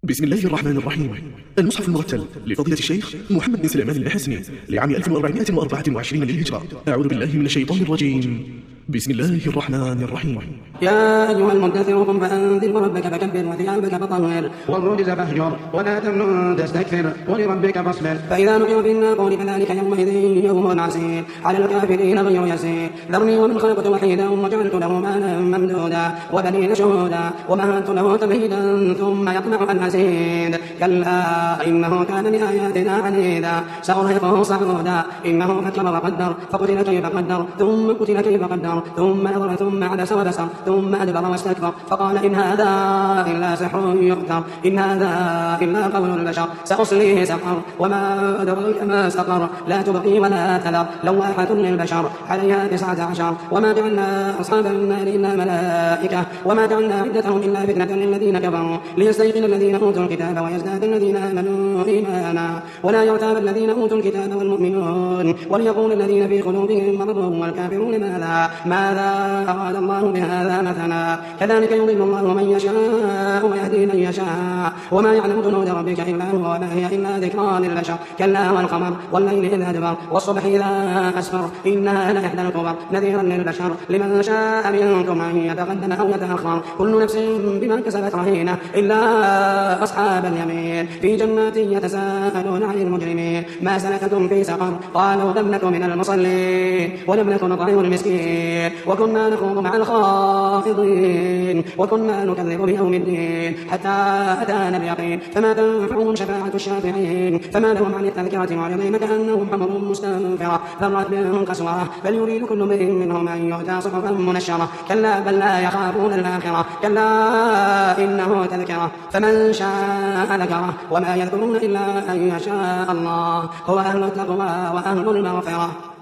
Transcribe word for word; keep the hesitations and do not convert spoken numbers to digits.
بسم الله الرحمن الرحيم. المصحف المرتل لفضيلة الشيخ محمد بن سليمان الحسني لعام ألف وأربعمائة وأربعة وعشرين للهجرة. أعوذ بالله من الشيطان الرجيم. بسم الله الرحمن الرحيم. يا أيها المدثر قم فأنذر وربك فكبر وثيابك فطهر والرجز فاهجر ولا تمنن تستكثر ولربك فاصبر. فإذا نقر في الناقور فذلك يومئذ يوم عسير على الكافرين غير يسير. ذرني ومن خلقت وحيدا وجعلت له مالا ممدودا وبنين شهودا ومهدت له تمهيدا ثم يطمع أن أزيد. كلا إنه كان لآياتنا عنيدا سأرهقه صعودا. إنه فكر وقدر فقتل كيف قدر ثم قتل كيف قدر ثم نظر ثم عبس وبصر ثم أدبر واستكبر فقال إن هذا إلا سحر يؤثر إن هذا إلا قول البشر سأصليه سقر وما أدراك ما سقر لا تبقي ولا تذر لواحة للبشر عليها تسعة عشر. وما جعلنا أصحاب النار إلا ملائكة وما جعلنا عدتهم إلا فتنة للذين كفروا ليستيقن الذين أوتوا الكتاب ويزداد الذين آمنوا إيمانا ولا يرتاب الذين أوتوا الكتاب والمؤمنون وليقول الذين في قلوبهم مرض والكافرون ماذا ماذا أراد الله بهذا مثلا. كذلك يضل الله من يشاء ويهدي من يشاء وما يعلم جنود ربك إلا هو وما هي إلا ذكرى للبشر. كلا والقمر والليل إذ أدبر والصبح إذا أسفر إنها لإحدى الكبر نذيرا للبشر لمن شاء منكم أن يتقدم أو يتأخر كل نفس بما كسبت رهينة إلا أصحاب اليمين في جنات يتساءلون عن المجرمين ما سلككم في سقر قالوا لم نكن من المصلين ولم نكن نطعم المسكين وكنا نخوض مع الخائضين وكنا نكذب بيوم الدين حتى أتانا اليقين فما تنفعهم شفاعة الشافعين فما لهم عن التذكرة معرضين كأنهم حمر مستنفرة فرت من قسورة بل يريد كل امرئ منهم أن يؤتى صحفا منشرة كلا بل لا يخافون الآخرة كلا إنه تذكرة فمن شاء ذكره وما يذكرون إلا أن يشاء الله هو أهل التقوى وأهل المغفرة.